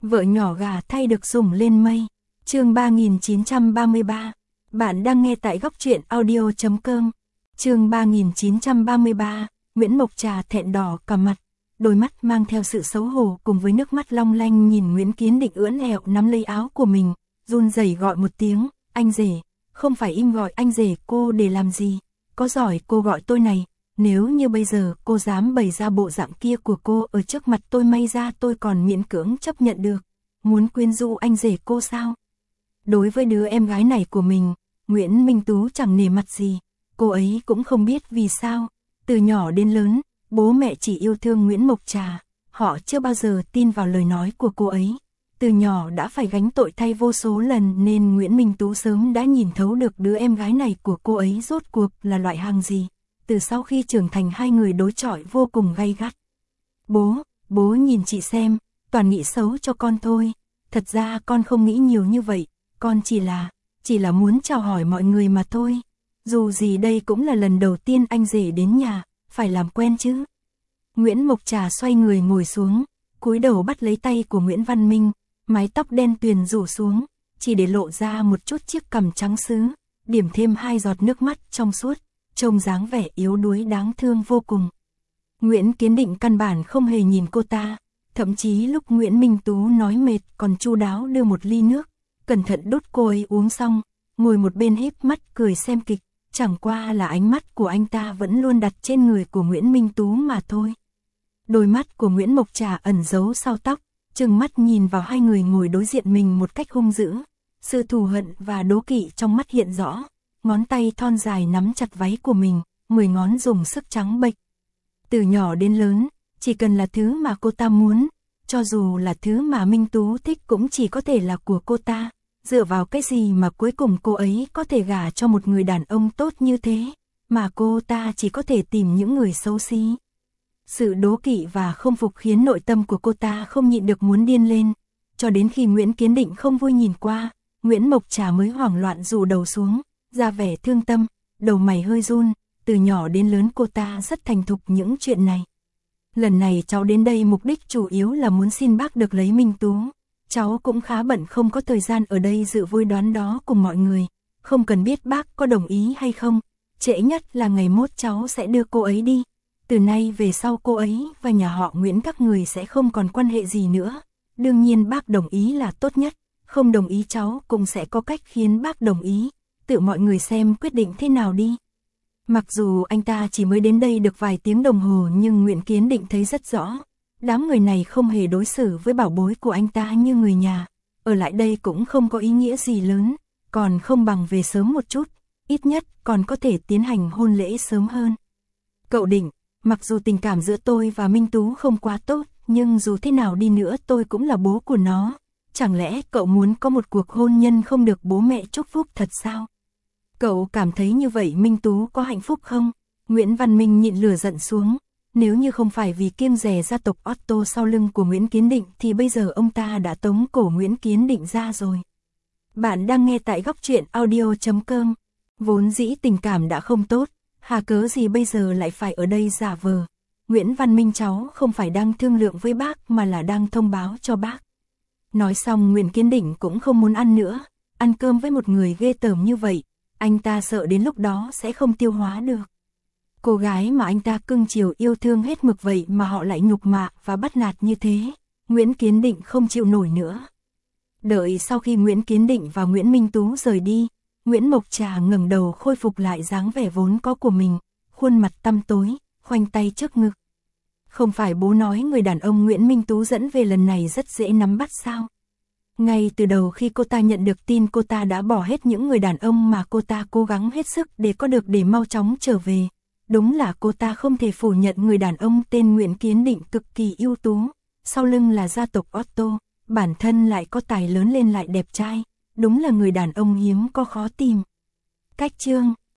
Vợ nhỏ gà thay được sủng lên mây. Chương 3933. Bạn đang nghe tại góc truyện audio.com. Chương 3933. Nguyễn Mộc Trà thẹn đỏ cả mặt, đôi mắt mang theo sự xấu hổ cùng với nước mắt long lanh nhìn Nguyễn Kiến Định ưỡn ẹo nắm lấy áo của mình, run rẩy gọi một tiếng, anh rể. Không phải im gọi anh rể cô để làm gì, có giỏi cô gọi tôi này. Nếu như bây giờ cô dám bày ra bộ dạng kia của cô ở trước mặt tôi, may ra tôi còn miễn cưỡng chấp nhận được. Muốn quyến rũ anh rể cô sao? Đối với đứa em gái này của mình, Nguyễn Minh Tú chẳng nể mặt gì. Cô ấy cũng không biết vì sao. Từ nhỏ đến lớn, bố mẹ chỉ yêu thương Nguyễn Mộc Trà. Họ chưa bao giờ tin vào lời nói của cô ấy. Từ nhỏ đã phải gánh tội thay vô số lần nên Nguyễn Minh Tú sớm đã nhìn thấu được đứa em gái này của cô ấy rốt cuộc là loại hàng gì. Từ sau khi trưởng thành hai người đối chọi vô cùng gay gắt. Bố nhìn chị xem, toàn nghĩ xấu cho con thôi. Thật ra con không nghĩ nhiều như vậy, con chỉ là muốn chào hỏi mọi người mà thôi. Dù gì đây cũng là lần đầu tiên anh rể đến nhà, phải làm quen chứ. Nguyễn Mộc Trà xoay người ngồi xuống, cúi đầu bắt lấy tay của Nguyễn Văn Minh, mái tóc đen tuyền rủ xuống, chỉ để lộ ra một chút chiếc cằm trắng sứ, điểm thêm 2 giọt nước mắt trong suốt, trông dáng vẻ yếu đuối đáng thương vô cùng. Nguyễn Kiến Định căn bản không hề nhìn cô ta, thậm chí lúc Nguyễn Minh Tú nói mệt còn chu đáo đưa một ly nước, cẩn thận đút cô ấy uống xong, ngồi một bên híp mắt cười xem kịch, chẳng qua là ánh mắt của anh ta vẫn luôn đặt trên người của Nguyễn Minh Tú mà thôi. Đôi mắt của Nguyễn Mộc Trà ẩn giấu sau tóc, trừng mắt nhìn vào hai người ngồi đối diện mình một cách hung dữ, sự thù hận và đố kỵ trong mắt hiện rõ, ngón tay thon dài nắm chặt váy của mình, 10 ngón dùng sức trắng bệch. Từ nhỏ đến lớn, chỉ cần là thứ mà cô ta muốn, cho dù là thứ mà Minh Tú thích cũng chỉ có thể là của cô ta. Dựa vào cái gì mà cuối cùng cô ấy có thể gả cho một người đàn ông tốt như thế, mà cô ta chỉ có thể tìm những người xấu xí. Sự đố kỵ và không phục khiến nội tâm của cô ta không nhịn được muốn điên lên, cho đến khi Nguyễn Kiến Định không vui nhìn qua, Nguyễn Mộc Trà mới hoảng loạn rũ đầu xuống, ra vẻ thương tâm, đầu mày hơi run, từ nhỏ đến lớn cô ta rất thành thục những chuyện này. Lần này cháu đến đây mục đích chủ yếu là muốn xin bác được lấy Minh Tú. Cháu cũng khá bận không có thời gian ở đây dự vui đoán đó cùng mọi người, không cần biết bác có đồng ý hay không, trễ nhất là ngày mốt cháu sẽ đưa cô ấy đi. Từ nay về sau cô ấy và nhà họ Nguyễn các người sẽ không còn quan hệ gì nữa. Đương nhiên bác đồng ý là tốt nhất, không đồng ý cháu cũng sẽ có cách khiến bác đồng ý, tự mọi người xem quyết định thế nào đi. Mặc dù anh ta chỉ mới đến đây được vài tiếng đồng hồ nhưng Nguyễn Kiến Định thấy rất rõ. Đám người này không hề đối xử với bảo bối của anh ta như người nhà, ở lại đây cũng không có ý nghĩa gì lớn, còn không bằng về sớm một chút, ít nhất còn có thể tiến hành hôn lễ sớm hơn. Cậu Định, mặc dù tình cảm giữa tôi và Minh Tú không quá tốt, nhưng dù thế nào đi nữa tôi cũng là bố của nó, chẳng lẽ cậu muốn có một cuộc hôn nhân không được bố mẹ chúc phúc thật sao? Cậu cảm thấy như vậy Minh Tú có hạnh phúc không? Nguyễn Văn Minh nhịn lửa giận xuống. Nếu như không phải vì kiêng dè gia tộc Otto sau lưng của Nguyễn Kiến Định thì bây giờ ông ta đã tống cổ Nguyễn Kiến Định ra rồi. Bạn đang nghe tại góc truyện audio.com. Vốn dĩ tình cảm đã không tốt, hà cớ gì bây giờ lại phải ở đây giả vờ. Nguyễn Văn Minh cháu không phải đang thương lượng với bác mà là đang thông báo cho bác. Nói xong Nguyễn Kiến Định cũng không muốn ăn nữa, ăn cơm với một người ghê tởm như vậy, anh ta sợ đến lúc đó sẽ không tiêu hóa được. Cô gái mà anh ta cưng chiều yêu thương hết mực vậy mà họ lại nhục mạ và bắt nạt như thế, Nguyễn Kiến Định không chịu nổi nữa. Đợi sau khi Nguyễn Kiến Định và Nguyễn Minh Tú rời đi, Nguyễn Mộc Trà ngẩng đầu khôi phục lại dáng vẻ vốn có của mình, khuôn mặt tăm tối, khoanh tay trước ngực. Không phải bố nói người đàn ông Nguyễn Minh Tú dẫn về lần này rất dễ nắm bắt sao? Ngay từ đầu khi cô ta nhận được tin cô ta đã bỏ hết những người đàn ông mà cô ta cố gắng hết sức để có được để mau chóng trở về. Đúng là cô ta không thể phủ nhận người đàn ông tên Nguyễn Kiến Định cực kỳ ưu tú, sau lưng là gia tộc Otto, bản thân lại có tài lớn lên lại đẹp trai, đúng là người đàn ông hiếm có khó tìm. Cách chương